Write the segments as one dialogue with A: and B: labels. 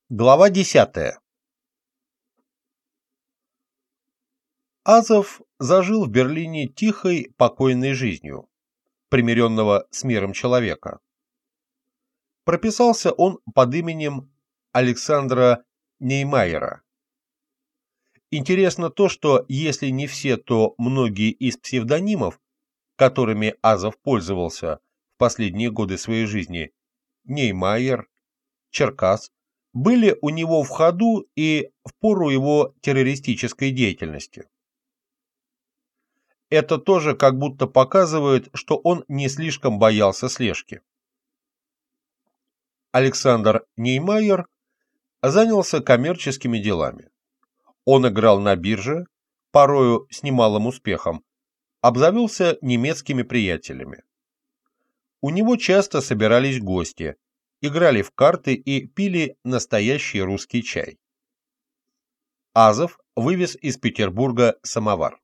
A: Глава 10. Азов зажил в Берлине тихой, покойной жизнью, примиренного с миром человека. Прописался он под именем Александра Неймайера. Интересно то, что если не все, то многие из псевдонимов, которыми Азов пользовался в последние годы своей жизни, Неймайер, Черкас, были у него в ходу и в пору его террористической деятельности. Это тоже как будто показывает, что он не слишком боялся слежки. Александр Неймайер занялся коммерческими делами. Он играл на бирже, порою с немалым успехом, обзавелся немецкими приятелями. У него часто собирались гости, играли в карты и пили настоящий русский чай. Азов вывез из Петербурга самовар.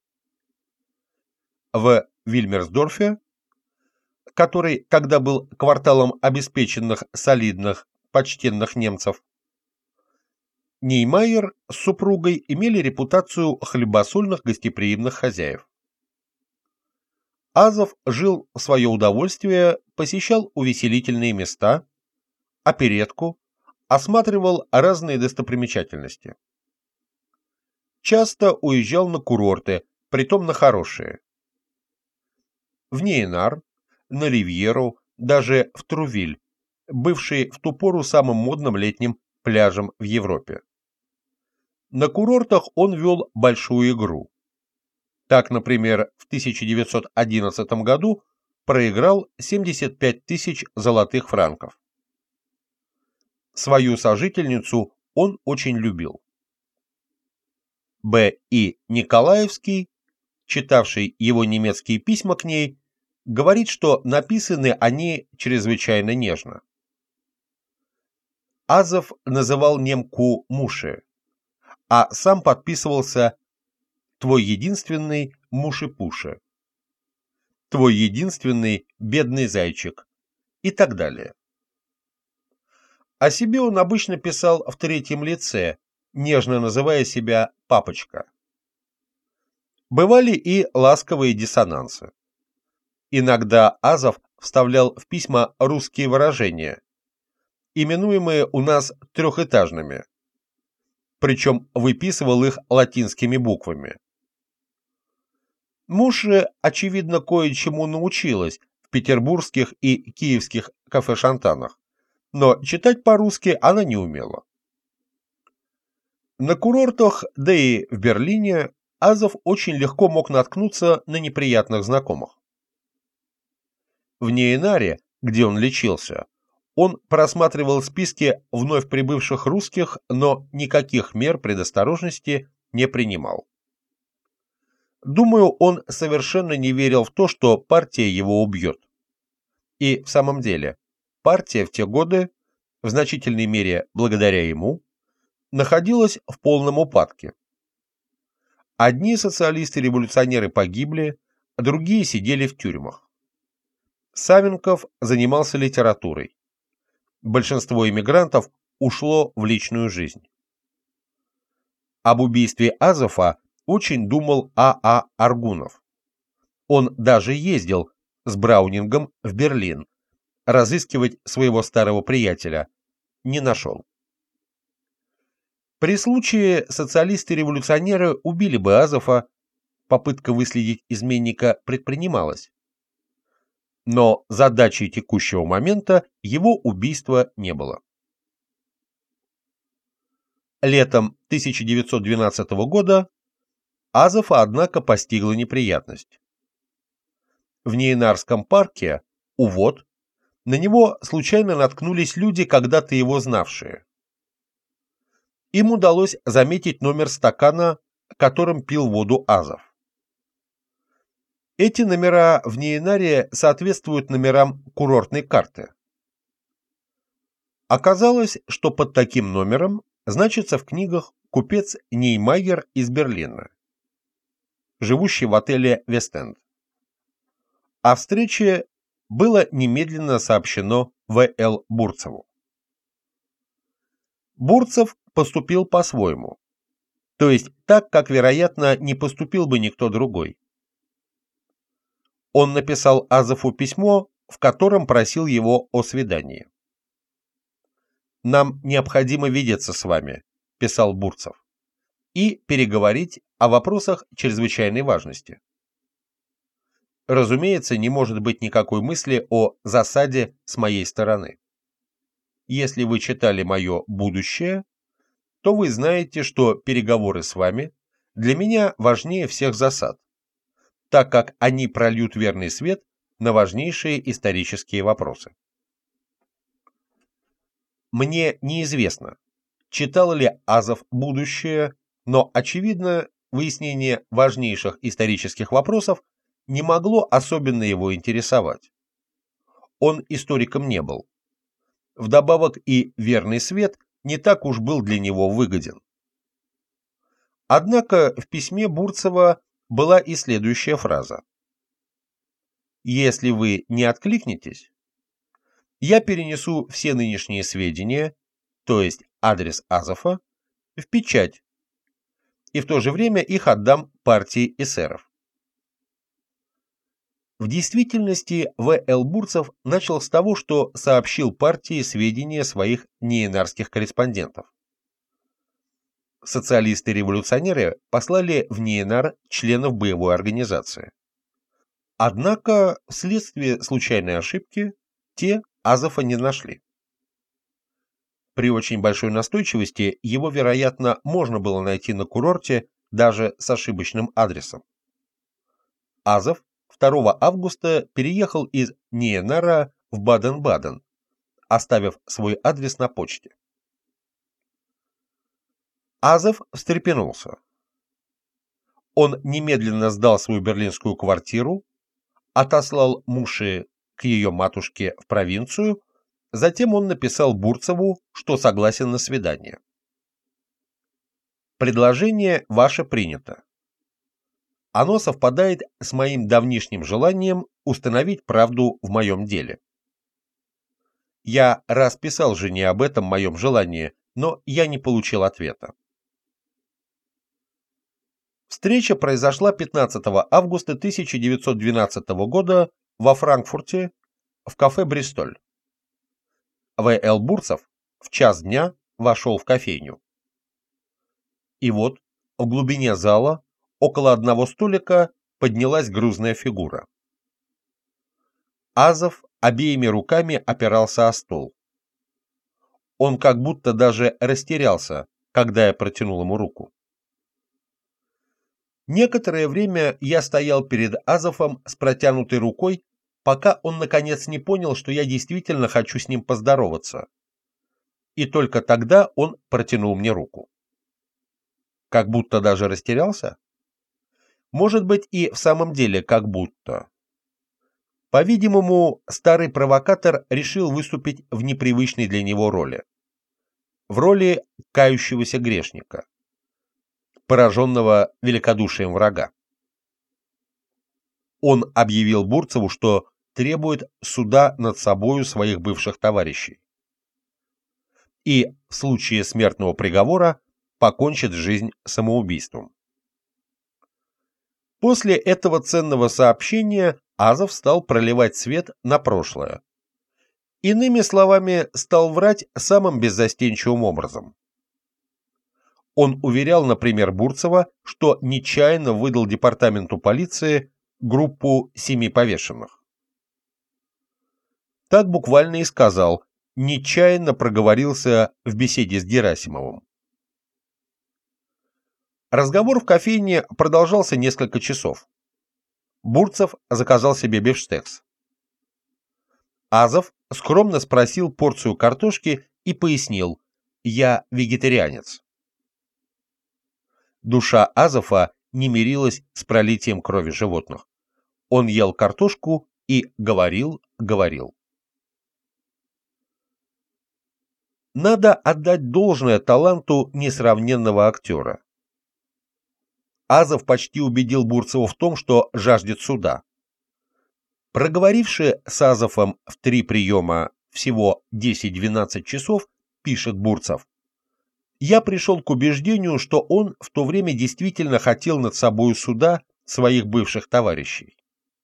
A: В Вильмерсдорфе, который когда был кварталом обеспеченных, солидных, почтенных немцев, Неймайер с супругой имели репутацию хлебосольных гостеприимных хозяев. Азов жил в свое удовольствие, посещал увеселительные места, оперетку, осматривал разные достопримечательности. Часто уезжал на курорты, притом на хорошие. В Нейнар, на Ривьеру, даже в Трувиль, бывший в ту пору самым модным летним пляжем в Европе. На курортах он вел большую игру. Так, например, в 1911 году проиграл 75 тысяч золотых франков. Свою сожительницу он очень любил. Б. И. Николаевский, читавший его немецкие письма к ней, говорит, что написаны они чрезвычайно нежно. Азов называл немку Муше, а сам подписывался «Твой единственный Муши-Пуши», «Твой единственный бедный зайчик» и так далее. О себе он обычно писал в третьем лице, нежно называя себя «папочка». Бывали и ласковые диссонансы. Иногда Азов вставлял в письма русские выражения, именуемые у нас трехэтажными, причем выписывал их латинскими буквами. Муше, очевидно, кое-чему научилась в петербургских и киевских кафе-шантанах, но читать по-русски она не умела. На курортах, да и в Берлине, Азов очень легко мог наткнуться на неприятных знакомых. В Нейнаре, где он лечился, он просматривал списки вновь прибывших русских, но никаких мер предосторожности не принимал. Думаю, он совершенно не верил в то, что партия его убьет. И в самом деле, партия в те годы, в значительной мере благодаря ему, находилась в полном упадке. Одни социалисты-революционеры погибли, другие сидели в тюрьмах. Савенков занимался литературой. Большинство эмигрантов ушло в личную жизнь. Об убийстве Азова очень думал А.А. Аргунов. Он даже ездил с Браунингом в Берлин разыскивать своего старого приятеля. Не нашел. При случае социалисты-революционеры убили бы Азова, попытка выследить изменника предпринималась. Но задачей текущего момента его убийства не было. Летом 1912 года Азова, однако, постигла неприятность. В Нейнарском парке, у вод, на него случайно наткнулись люди, когда-то его знавшие. Им удалось заметить номер стакана, которым пил воду Азов. Эти номера в Нейнаре соответствуют номерам курортной карты. Оказалось, что под таким номером значится в книгах купец Неймайер из Берлина, живущий в отеле Вест-Энд. О встрече было немедленно сообщено В.Л. Бурцеву. Бурцев поступил по-своему, то есть так, как, вероятно, не поступил бы никто другой. Он написал Азову письмо, в котором просил его о свидании. «Нам необходимо видеться с вами», – писал Бурцев, – «и переговорить о вопросах чрезвычайной важности». Разумеется, не может быть никакой мысли о засаде с моей стороны. Если вы читали мое «Будущее», то вы знаете, что переговоры с вами для меня важнее всех засад, так как они прольют верный свет на важнейшие исторические вопросы. Мне неизвестно, читал ли Азов «Будущее», но, очевидно, выяснение важнейших исторических вопросов не могло особенно его интересовать. Он историком не был. Вдобавок и верный свет не так уж был для него выгоден. Однако в письме Бурцева была и следующая фраза. «Если вы не откликнетесь, я перенесу все нынешние сведения, то есть адрес Азова, в печать, и в то же время их отдам партии эсеров». В действительности В.Л. Бурцев начал с того, что сообщил партии сведения своих неенарских корреспондентов. Социалисты-революционеры послали в Неенар членов боевой организации. Однако, вследствие случайной ошибки, те Азова не нашли. При очень большой настойчивости его, вероятно, можно было найти на курорте даже с ошибочным адресом. Азов 2 августа переехал из Неенара в Баден-Баден, оставив свой адрес на почте. Азов встрепенулся. Он немедленно сдал свою берлинскую квартиру, отослал Муши к ее матушке в провинцию, затем он написал Бурцеву, что согласен на свидание. «Предложение ваше принято. Оно совпадает с моим давнишним желанием установить правду в моем деле. Я раз писал жене об этом моем желании, но я не получил ответа». Встреча произошла 15 августа 1912 года во Франкфурте в кафе «Бристоль». В.Л. Бурцев в час дня вошел в кофейню. И вот в глубине зала около одного столика поднялась грузная фигура. Азов обеими руками опирался о стол. Он как будто даже растерялся, когда я протянул ему руку. Некоторое время я стоял перед Азовом с протянутой рукой, пока он наконец не понял, что я действительно хочу с ним поздороваться. И только тогда он протянул мне руку. Как будто даже растерялся? Может быть, и в самом деле как будто. По-видимому, старый провокатор решил выступить в непривычной для него роли. В роли кающегося грешника, пораженного великодушием врага. Он объявил Бурцеву, что требует суда над собою своих бывших товарищей. И в случае смертного приговора покончит жизнь самоубийством. После этого ценного сообщения Азов стал проливать свет на прошлое. Иными словами, стал врать самым беззастенчивым образом. Он уверял, например, Бурцева, что нечаянно выдал департаменту полиции группу 7 повешенных. Так буквально и сказал, нечаянно проговорился в беседе с Герасимовым. Разговор в кофейне продолжался несколько часов. Бурцев заказал себе бифштекс. Азов скромно спросил порцию картошки и пояснил: «Я вегетарианец». Душа Азова не мирилась с пролитием крови животных. Он ел картошку и говорил. Надо отдать должное таланту несравненного актера. Азов почти убедил Бурцева в том, что жаждет суда. Проговоривши с Азовом в 3 приема всего 10-12 часов, пишет Бурцев, я пришел к убеждению, что он в то время действительно хотел над собою суда своих бывших товарищей.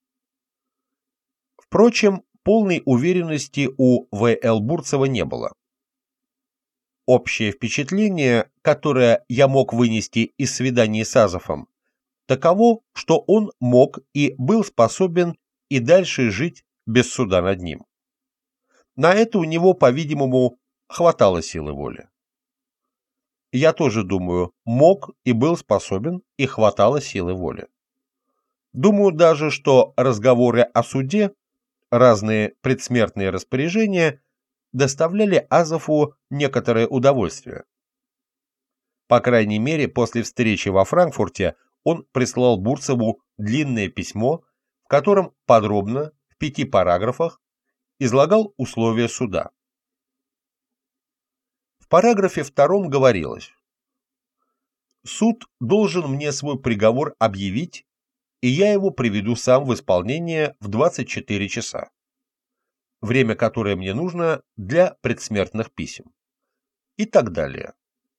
A: Впрочем, полной уверенности у В.Л. Бурцева не было. Общее впечатление, которое я мог вынести из свиданий с Азовом, таково, что он мог и был способен и дальше жить без суда над ним. На это у него, по-видимому, хватало силы воли. Я тоже думаю, мог и был способен, и хватало силы воли. Думаю даже, что разговоры о суде, разные предсмертные распоряжения доставляли Азову некоторое удовольствие. По крайней мере, после встречи во Франкфурте он прислал Бурцеву длинное письмо, в котором подробно, в 5 параграфах, излагал условия суда. В параграфе 2 говорилось: «Суд должен мне свой приговор объявить, и я его приведу сам в исполнение в 24 часа, время, которое мне нужно для предсмертных писем», и так далее.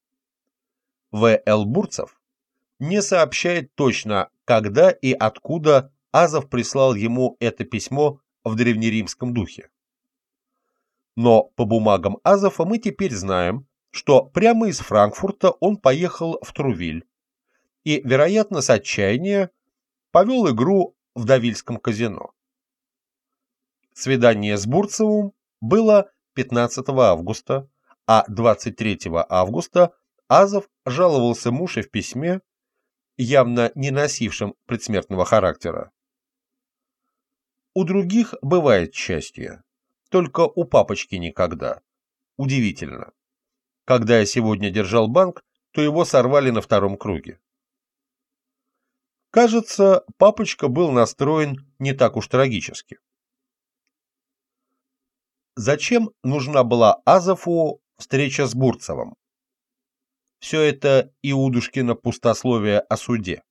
A: В.Л. Бурцев не сообщает точно, когда и откуда Азов прислал ему это письмо в древнеримском духе. Но по бумагам Азова мы теперь знаем, что прямо из Франкфурта он поехал в Трувиль и, вероятно, с отчаяния повел игру в Давильском казино. Свидание с Бурцевым было 15 августа, а 23 августа Азов жаловался Муше в письме, явно не носившем предсмертного характера: «У других бывает счастье, только у папочки никогда. Удивительно. Когда я сегодня держал банк, то его сорвали на 2-м круге». Кажется, папочка был настроен не так уж трагически. Зачем нужна была Азову встреча с Бурцевым? Все это Иудушкино пустословие о суде.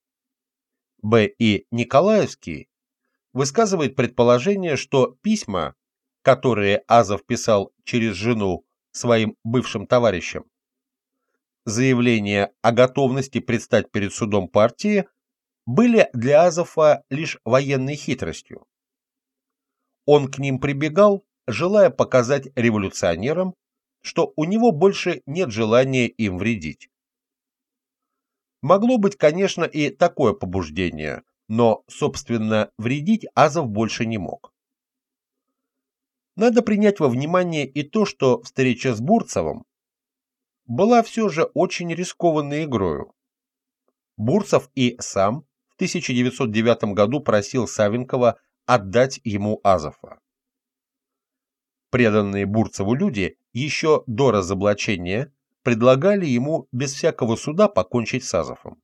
A: Б.И. Николаевский высказывает предположение, что письма, которые Азов писал через жену своим бывшим товарищам, заявления о готовности предстать перед судом партии, были для Азова лишь военной хитростью. Он к ним прибегал, желая показать революционерам, что у него больше нет желания им вредить. Могло быть, конечно, и такое побуждение, но, собственно, вредить Азов больше не мог. Надо принять во внимание и то, что встреча с Бурцевым была все же очень рискованной игрою. Бурцев и сам в 1909 году просил Савенкова отдать ему Азова. Преданные Бурцеву люди еще до разоблачения предлагали ему без всякого суда покончить с Азовым.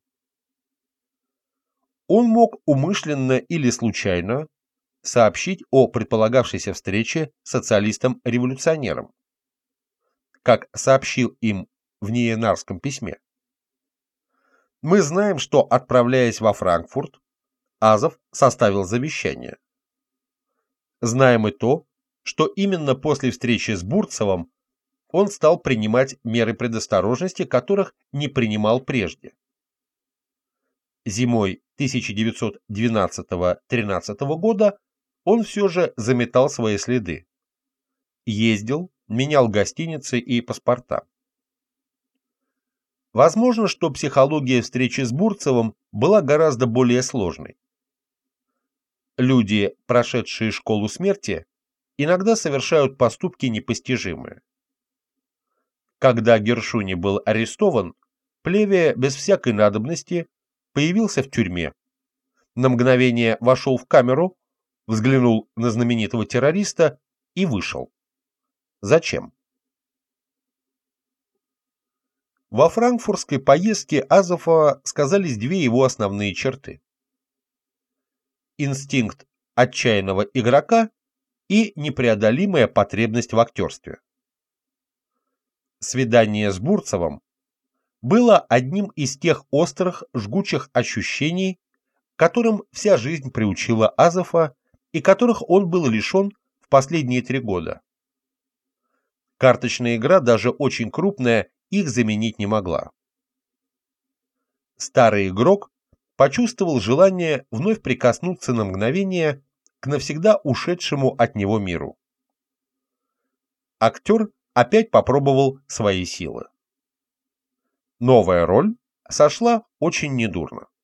A: Он мог умышленно или случайно сообщить о предполагавшейся встрече социалистам-революционерам, как сообщил им в Ниенарском письме. Мы знаем, что, отправляясь во Франкфурт, Азов составил завещание. Знаем и то, что именно после встречи с Бурцевым он стал принимать меры предосторожности, которых не принимал прежде. Зимой 1912-13 года он все же заметал свои следы. Ездил, менял гостиницы и паспорта. Возможно, что психология встречи с Бурцевым была гораздо более сложной. Люди, прошедшие школу смерти, иногда совершают поступки непостижимые. Когда Гершуни был арестован, Плеве без всякой надобности появился в тюрьме, на мгновение вошел в камеру, взглянул на знаменитого террориста и вышел. Зачем? Во франкфуртской поездке Азова сказались 2 его основные черты: инстинкт отчаянного игрока и непреодолимая потребность в актерстве. Свидание с Бурцевым было одним из тех острых, жгучих ощущений, которым вся жизнь приучила Азова и которых он был лишен в последние 3 года. Карточная игра, даже очень крупная, их заменить не могла. Старый игрок почувствовал желание вновь прикоснуться на мгновение к навсегда ушедшему от него миру. Актер опять попробовал свои силы. Новая роль сошла очень недурно.